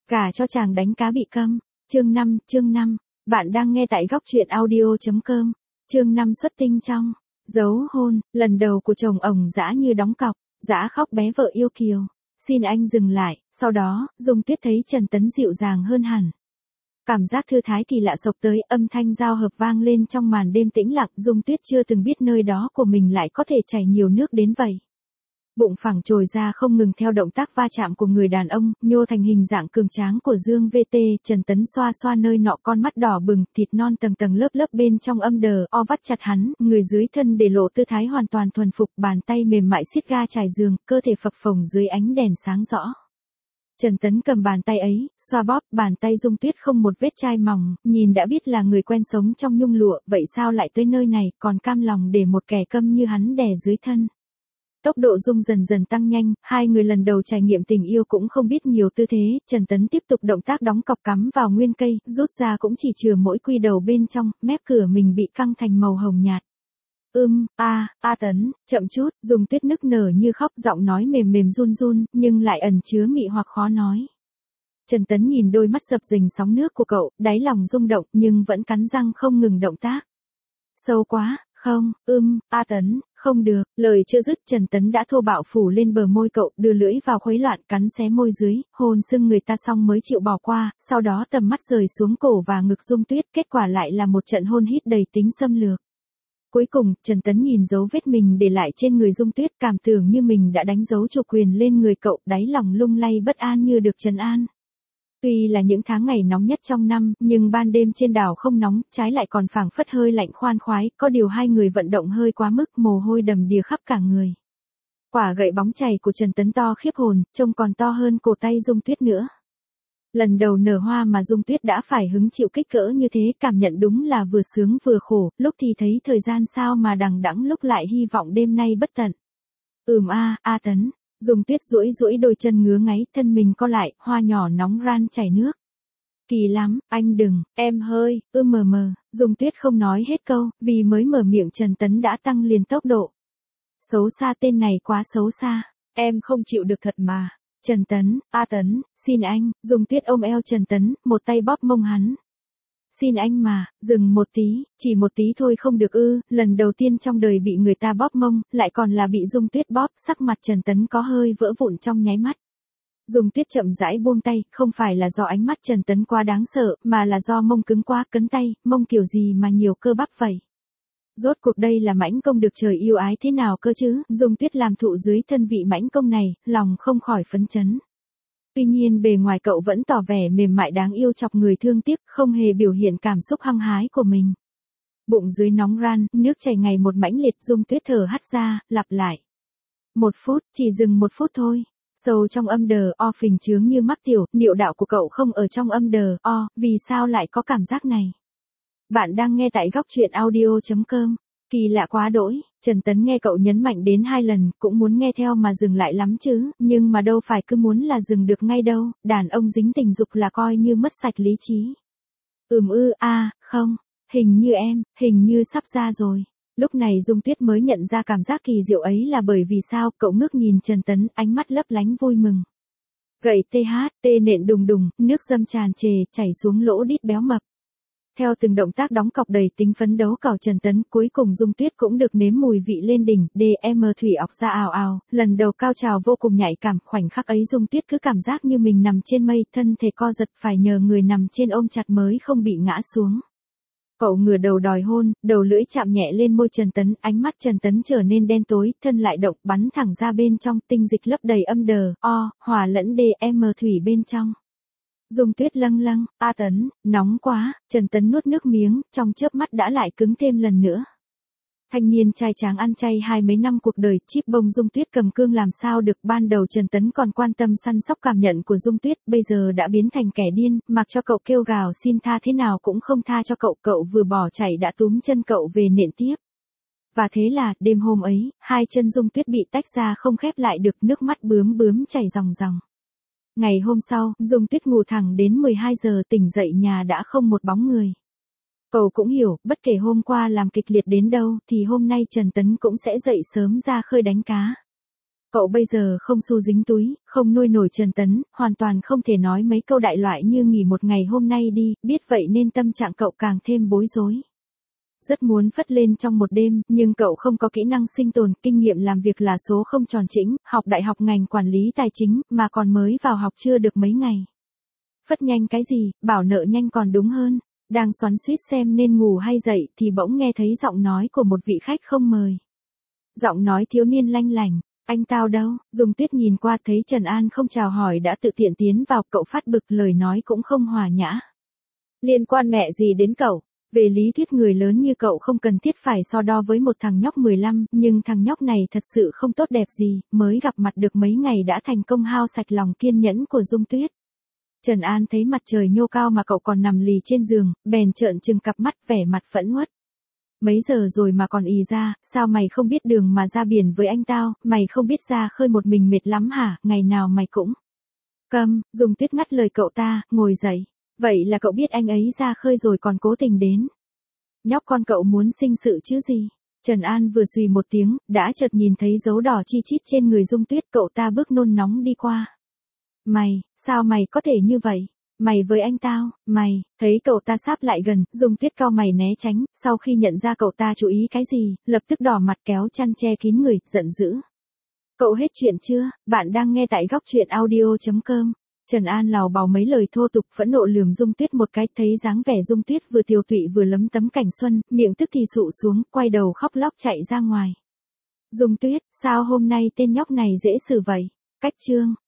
Gả cho chàng đánh cá bị câm. Chương 5, bạn đang nghe tại góc truyện audio.com. Chương 5 xuất tinh trong dấu hôn, lần đầu của chồng ổng dã như đóng cọc, dã khóc bé vợ yêu kiều. Xin anh dừng lại, sau đó, Dung Tuyết thấy Trần Tấn dịu dàng hơn hẳn. Cảm giác thư thái kỳ lạ sộc tới, âm thanh giao hợp vang lên trong màn đêm tĩnh lặng, Dung Tuyết chưa từng biết nơi đó của mình lại có thể chảy nhiều nước đến vậy. Bụng phẳng trồi ra không ngừng theo động tác va chạm của người đàn ông, nhô thành hình dạng cường tráng của Dương VT, Trần Tấn xoa xoa nơi nọ, con mắt đỏ bừng, thịt non tầng tầng lớp lớp bên trong âm đờ, o vắt chặt hắn, người dưới thân để lộ tư thái hoàn toàn thuần phục, bàn tay mềm mại siết ga trải giường, cơ thể phập phồng dưới ánh đèn sáng rõ. Trần Tấn cầm bàn tay ấy, xoa bóp, bàn tay Dung Tuyết không một vết chai mỏng, nhìn đã biết là người quen sống trong nhung lụa, vậy sao lại tới nơi này, còn cam lòng để một kẻ câm như hắn đè dưới thân. Tốc độ Dung dần dần tăng nhanh, hai người lần đầu trải nghiệm tình yêu cũng không biết nhiều tư thế, Trần Tấn tiếp tục động tác đóng cọc cắm vào nguyên cây, rút ra cũng chỉ chừa mỗi quy đầu bên trong, mép cửa mình bị căng thành màu hồng nhạt. Tấn, chậm chút, Dung Tuyết nức nở như khóc, giọng nói mềm mềm run run, nhưng lại ẩn chứa mị hoặc khó nói. Trần Tấn nhìn đôi mắt dập dềnh sóng nước của cậu, đáy lòng rung động, nhưng vẫn cắn răng không ngừng động tác. Sâu quá, không, Tấn, không được, lời chưa dứt Trần Tấn đã thô bạo phủ lên bờ môi cậu, đưa lưỡi vào khuấy loạn cắn xé môi dưới, hôn sưng người ta xong mới chịu bỏ qua, sau đó tầm mắt rời xuống cổ và ngực Dung Tuyết, kết quả lại là một trận hôn hít đầy tính xâm lược. Cuối cùng, Trần Tấn nhìn dấu vết mình để lại trên người Dung Tuyết, cảm tưởng như mình đã đánh dấu chủ quyền lên người cậu, đáy lòng lung lay bất an như được trấn an. Tuy là những tháng ngày nóng nhất trong năm, nhưng ban đêm trên đảo không nóng, trái lại còn phảng phất hơi lạnh khoan khoái, có điều hai người vận động hơi quá mức, mồ hôi đầm đìa khắp cả người. Quả gậy bóng chày của Trần Tấn to khiếp hồn, trông còn to hơn cổ tay Dung Tuyết nữa. Lần đầu nở hoa mà Dung Tuyết đã phải hứng chịu kích cỡ như thế, cảm nhận đúng là vừa sướng vừa khổ, lúc thì thấy thời gian sao mà đằng đẵng, lúc lại hy vọng đêm nay bất tận. Tấn. Dung Tuyết duỗi duỗi đôi chân ngứa ngáy, thân mình co lại, hoa nhỏ nóng ran chảy nước. Kỳ lắm, anh đừng, em hơi, Dung Tuyết không nói hết câu, vì mới mở miệng Trần Tấn đã tăng liền tốc độ. Xấu xa, tên này quá xấu xa, em không chịu được thật mà. Trần Tấn, Tấn, xin anh, Dung Tuyết ôm eo Trần Tấn, một tay bóp mông hắn. Xin anh mà, dừng một tí, chỉ một tí thôi không được lần đầu tiên trong đời bị người ta bóp mông, lại còn là bị Dung Tuyết bóp, sắc mặt Trần Tấn có hơi vỡ vụn trong nháy mắt. Dung Tuyết chậm rãi buông tay, không phải là do ánh mắt Trần Tấn quá đáng sợ, mà là do mông cứng quá, cấn tay, mông kiểu gì mà nhiều cơ bắp vậy. Rốt cuộc đây là mãnh công được trời yêu ái thế nào cơ chứ, Dung Tuyết làm thụ dưới thân vị mãnh công này, lòng không khỏi phấn chấn. Tuy nhiên bề ngoài cậu vẫn tỏ vẻ mềm mại đáng yêu chọc người thương tiếc, không hề biểu hiện cảm xúc hăng hái của mình. Bụng dưới nóng ran, nước chảy ngày một mãnh liệt, Dung Tuyết thở hắt ra, lặp lại. 1 phút, chỉ dừng 1 phút thôi. Sâu trong âm đờ, phình trướng như mắc tiểu, niệu đạo của cậu không ở trong âm đờ, vì sao lại có cảm giác này? Bạn đang nghe tại góc truyện audio.com. Kỳ lạ quá đỗi, Trần Tấn nghe cậu nhấn mạnh đến 2 lần, cũng muốn nghe theo mà dừng lại lắm chứ, nhưng mà đâu phải cứ muốn là dừng được ngay đâu, đàn ông dính tình dục là coi như mất sạch lý trí. Không, hình như sắp ra rồi. Lúc này Dung Tuyết mới nhận ra cảm giác kỳ diệu ấy là bởi vì sao, cậu ngước nhìn Trần Tấn, ánh mắt lấp lánh vui mừng. Gậy tê nện đùng đùng, nước dâm tràn trề, chảy xuống lỗ đít béo mập. Theo từng động tác đóng cọc đầy tính phấn đấu cào Trần Tấn, cuối cùng Dung Tuyết cũng được nếm mùi vị lên đỉnh, thủy ọc ra ào ào, lần đầu cao trào vô cùng nhạy cảm, khoảnh khắc ấy Dung Tuyết cứ cảm giác như mình nằm trên mây, thân thể co giật, phải nhờ người nằm trên ôm chặt mới không bị ngã xuống. Cậu ngửa đầu đòi hôn, đầu lưỡi chạm nhẹ lên môi Trần Tấn, ánh mắt Trần Tấn trở nên đen tối, thân lại động, bắn thẳng ra bên trong, tinh dịch lấp đầy âm đờ, hòa lẫn thủy bên trong. Dung Tuyết lâng lâng, Tấn, nóng quá, Trần Tấn nuốt nước miếng, trong chớp mắt đã lại cứng thêm lần nữa. Thanh niên trai tráng ăn chay 20 mấy năm cuộc đời, chíp bông Dung Tuyết cầm cương làm sao được, ban đầu Trần Tấn còn quan tâm săn sóc cảm nhận của Dung Tuyết, bây giờ đã biến thành kẻ điên, mặc cho cậu kêu gào xin tha thế nào cũng không tha cho cậu, cậu vừa bỏ chạy đã túm chân cậu về nện tiếp. Và thế là, đêm hôm ấy, 2 chân Dung Tuyết bị tách ra không khép lại được, nước mắt bướm chảy ròng ròng. Ngày hôm sau, Dung Tuyết ngủ thẳng đến 12 giờ, tỉnh dậy nhà đã không một bóng người. Cậu cũng hiểu, bất kể hôm qua làm kịch liệt đến đâu, thì hôm nay Trần Tấn cũng sẽ dậy sớm ra khơi đánh cá. Cậu bây giờ không xu dính túi, không nuôi nổi Trần Tấn, hoàn toàn không thể nói mấy câu đại loại như nghỉ một ngày hôm nay đi, biết vậy nên tâm trạng cậu càng thêm bối rối. Rất muốn phất lên trong một đêm, nhưng cậu không có kỹ năng sinh tồn, kinh nghiệm làm việc là số không tròn chỉnh, học đại học ngành quản lý tài chính, mà còn mới vào học chưa được mấy ngày. Phất nhanh cái gì, bảo nợ nhanh còn đúng hơn. Đang xoắn xuýt xem nên ngủ hay dậy thì bỗng nghe thấy giọng nói của một vị khách không mời. Giọng nói thiếu niên lanh lảnh, anh tao đâu? Dung Tuyết nhìn qua thấy Trần An không chào hỏi đã tự tiện tiến vào, cậu phát bực, lời nói cũng không hòa nhã. Liên quan mẹ gì đến cậu? Về lý thuyết người lớn như cậu không cần thiết phải so đo với một thằng nhóc 15, nhưng thằng nhóc này thật sự không tốt đẹp gì, mới gặp mặt được mấy ngày đã thành công hao sạch lòng kiên nhẫn của Dung Tuyết. Trần An thấy mặt trời nhô cao mà cậu còn nằm lì trên giường, bèn trợn trừng cặp mắt vẻ mặt phẫn uất. Mấy giờ rồi mà còn ì ra, sao mày không biết đường mà ra biển với anh tao, mày không biết ra khơi một mình mệt lắm hả, ngày nào mày cũng. Câm, Dung Tuyết ngắt lời cậu ta, ngồi dậy. Vậy là cậu biết anh ấy ra khơi rồi còn cố tình đến. Nhóc con cậu muốn sinh sự chứ gì? Trần An vừa xùy một tiếng, đã chợt nhìn thấy dấu đỏ chi chít trên người Dung Tuyết, cậu ta bước nôn nóng đi qua. Mày, sao mày có thể như vậy? Mày với anh tao, mày, thấy cậu ta sáp lại gần, Dung Tuyết cau mày né tránh, sau khi nhận ra cậu ta chú ý cái gì, lập tức đỏ mặt kéo chăn che kín người, giận dữ. Cậu hết chuyện chưa? Bạn đang nghe tại góc truyện audio.com. Trần An lào bào mấy lời thô tục, phẫn nộ lườm Dung Tuyết một cái, thấy dáng vẻ Dung Tuyết vừa tiều tụy vừa lấm tấm cảnh xuân, miệng tức thì sụ xuống, quay đầu khóc lóc chạy ra ngoài. Dung Tuyết, sao hôm nay tên nhóc này dễ xử vậy? Cách chương.